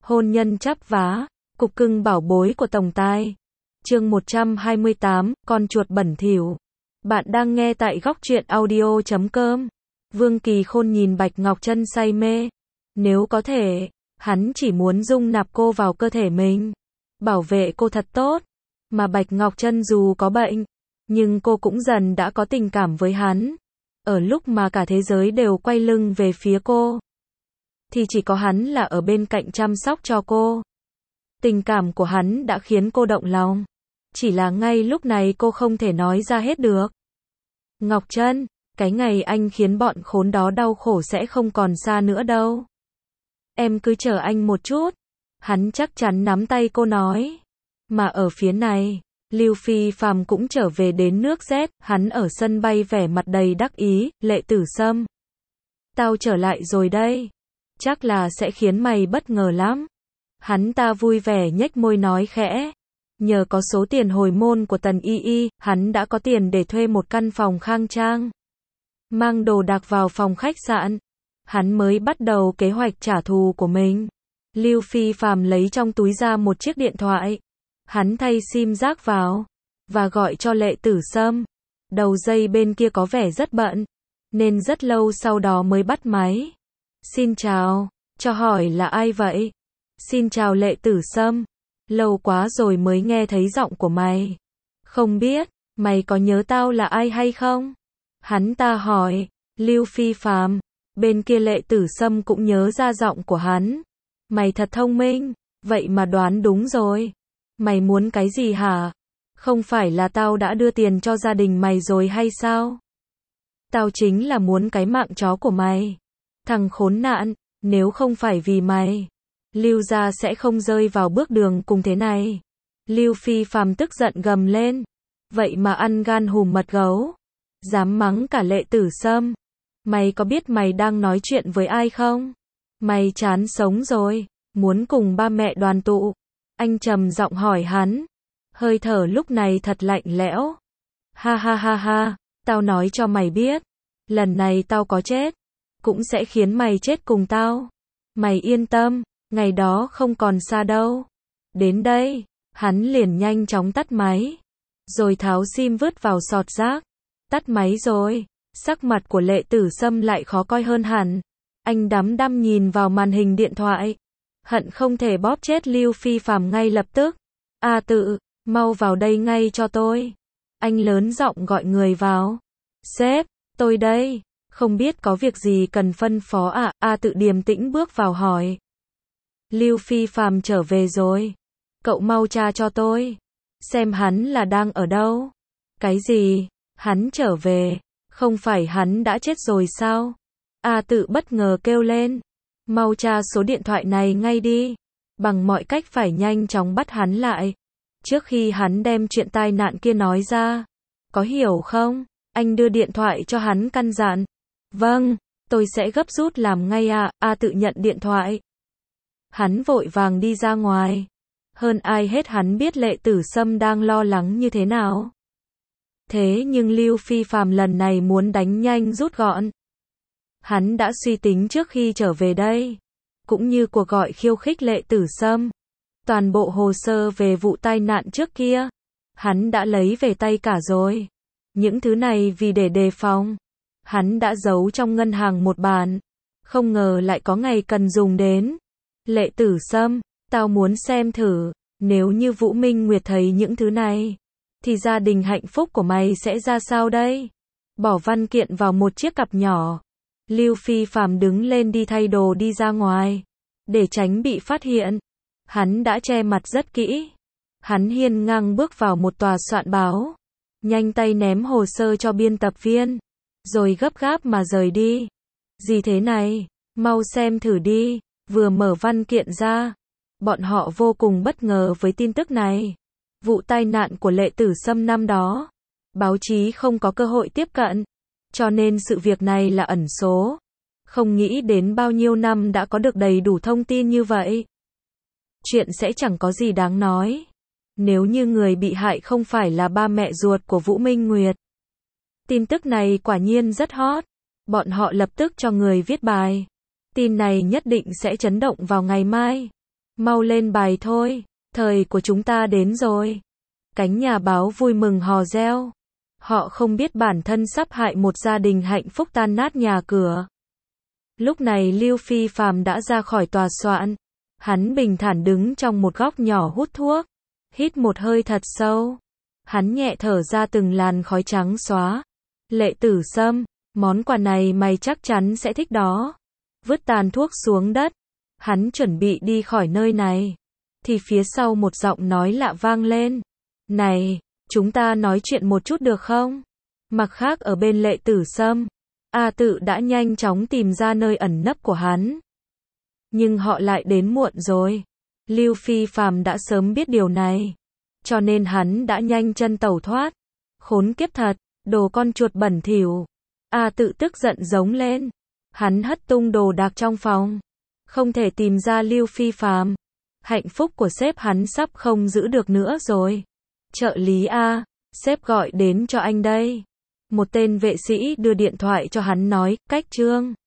Hôn nhân chắp vá, cục cưng bảo bối của tổng tài. Chương 128, con chuột bẩn thỉu. Bạn đang nghe tại góc truyện audio.com. Vương Kỳ Khôn nhìn Bạch Ngọc Trân say mê. Nếu có thể, hắn chỉ muốn dung nạp cô vào cơ thể mình, bảo vệ cô thật tốt. Mà Bạch Ngọc Trân dù có bệnh, nhưng cô cũng dần đã có tình cảm với hắn. Ở lúc mà cả thế giới đều quay lưng về phía cô, thì chỉ có hắn là ở bên cạnh chăm sóc cho cô. Tình cảm của hắn đã khiến cô động lòng. Chỉ là ngay lúc này cô không thể nói ra hết được. Ngọc Trân, cái ngày anh khiến bọn khốn đó đau khổ sẽ không còn xa nữa đâu. Em cứ chờ anh một chút. Hắn chắc chắn nắm tay cô nói. Mà ở phía này, Lưu Phi Phàm cũng trở về đến nước Z, hắn ở sân bay vẻ mặt đầy đắc ý, Lệ Tử Sâm. Tao trở lại rồi đây. Chắc là sẽ khiến mày bất ngờ lắm. Hắn ta vui vẻ nhếch môi nói khẽ. Nhờ có số tiền hồi môn của Tần Y Y, hắn đã có tiền để thuê một căn phòng khang trang. Mang đồ đạc vào phòng khách sạn. Hắn mới bắt đầu kế hoạch trả thù của mình. Lưu Phi Phàm lấy trong túi ra một chiếc điện thoại. Hắn thay sim rác vào và gọi cho Lệ Tử Sâm. Đầu dây bên kia có vẻ rất bận, nên rất lâu sau đó mới bắt máy. Xin chào, cho hỏi là ai vậy? Xin chào Lệ Tử Sâm. Lâu quá rồi mới nghe thấy giọng của mày. Không biết, mày có nhớ tao là ai hay không? Hắn ta hỏi. Lưu Phi Phàm. Bên kia Lệ Tử Sâm cũng nhớ ra giọng của hắn. Mày thật thông minh, vậy mà đoán đúng rồi. Mày muốn cái gì hả? Không phải là tao đã đưa tiền cho gia đình mày rồi hay sao? Tao chính là muốn cái mạng chó của mày. Thằng khốn nạn, nếu không phải vì mày, Lưu gia sẽ không rơi vào bước đường cùng thế này. Lưu Phi Phàm tức giận gầm lên. Vậy mà ăn gan hùm mật gấu. Dám mắng cả Lệ Tử Sâm. Mày có biết mày đang nói chuyện với ai không? Mày chán sống rồi, muốn cùng ba mẹ đoàn tụ. Anh trầm giọng hỏi hắn. Hơi thở lúc này thật lạnh lẽo. Ha ha ha ha, tao nói cho mày biết. Lần này tao có chết, cũng sẽ khiến mày chết cùng tao. Mày yên tâm, ngày đó không còn xa đâu. Đến đây, hắn liền nhanh chóng tắt máy. Rồi tháo sim vứt vào sọt rác. Tắt máy rồi, sắc mặt của Lệ Tử Sâm lại khó coi hơn hẳn. Anh đăm đăm nhìn vào màn hình điện thoại. Hận không thể bóp chết Lưu Phi Phàm ngay lập tức. A Tự, mau vào đây ngay cho tôi. Anh lớn giọng gọi người vào. Sếp, tôi đây. Không biết có việc gì cần phân phó à? A Tự điềm tĩnh bước vào hỏi. Lưu Phi Phàm trở về rồi. Cậu mau tra cho tôi. Xem hắn là đang ở đâu. Cái gì? Hắn trở về. Không phải hắn đã chết rồi sao? A Tự bất ngờ kêu lên. Mau tra số điện thoại này ngay đi. Bằng mọi cách phải nhanh chóng bắt hắn lại. Trước khi hắn đem chuyện tai nạn kia nói ra. Có hiểu không? Anh đưa điện thoại cho hắn căn dặn. Vâng, tôi sẽ gấp rút làm ngay ạ. A Tự nhận điện thoại. Hắn vội vàng đi ra ngoài. Hơn ai hết hắn biết Lệ Tử Sâm đang lo lắng như thế nào. Thế nhưng Lưu Phi Phàm lần này muốn đánh nhanh rút gọn. Hắn đã suy tính trước khi trở về đây, cũng như cuộc gọi khiêu khích Lệ Tử Sâm. Toàn bộ hồ sơ về vụ tai nạn trước kia, hắn đã lấy về tay cả rồi. Những thứ này vì để đề phòng, hắn đã giấu trong ngân hàng một bản. Không ngờ lại có ngày cần dùng đến. Lệ Tử Sâm, tao muốn xem thử, nếu như Vũ Minh Nguyệt thấy những thứ này, thì gia đình hạnh phúc của mày sẽ ra sao đây? Bỏ văn kiện vào một chiếc cặp nhỏ. Lưu Phi Phàm đứng lên đi thay đồ đi ra ngoài. Để tránh bị phát hiện, hắn đã che mặt rất kỹ. Hắn hiên ngang bước vào một tòa soạn báo. Nhanh tay ném hồ sơ cho biên tập viên. Rồi gấp gáp mà rời đi. Gì thế này? Mau xem thử đi. Vừa mở văn kiện ra, bọn họ vô cùng bất ngờ với tin tức này. Vụ tai nạn của Lệ Tử Sâm năm đó, báo chí không có cơ hội tiếp cận. Cho nên sự việc này là ẩn số. Không nghĩ đến bao nhiêu năm đã có được đầy đủ thông tin như vậy. Chuyện sẽ chẳng có gì đáng nói. Nếu như người bị hại không phải là ba mẹ ruột của Vũ Minh Nguyệt. Tin tức này quả nhiên rất hot. Bọn họ lập tức cho người viết bài. Tin này nhất định sẽ chấn động vào ngày mai. Mau lên bài thôi, thời của chúng ta đến rồi. Cánh nhà báo vui mừng hò reo. Họ không biết bản thân sắp hại một gia đình hạnh phúc tan nát nhà cửa. Lúc này Lưu Phi Phàm đã ra khỏi tòa soạn. Hắn bình thản đứng trong một góc nhỏ hút thuốc. Hít một hơi thật sâu. Hắn nhẹ thở ra từng làn khói trắng xóa. Lệ Tử Sâm, món quà này mày chắc chắn sẽ thích đó. Vứt tàn thuốc xuống đất. Hắn chuẩn bị đi khỏi nơi này. Thì phía sau một giọng nói lạ vang lên. Này, chúng ta nói chuyện một chút được không? Mặt khác ở bên Lệ Tử Sâm, A Tự đã nhanh chóng tìm ra nơi ẩn nấp của hắn. Nhưng họ lại đến muộn rồi. Lưu Phi Phàm đã sớm biết điều này. Cho nên hắn đã nhanh chân tẩu thoát. Khốn kiếp thật, đồ con chuột bẩn thỉu. A Tự tức giận giống lên. Hắn hất tung đồ đạc trong phòng. Không thể tìm ra Lưu Phi Phàm. Hạnh phúc của sếp hắn sắp không giữ được nữa rồi. Trợ lý A, sếp gọi đến cho anh đây. Một tên vệ sĩ đưa điện thoại cho hắn nói, cách Trương.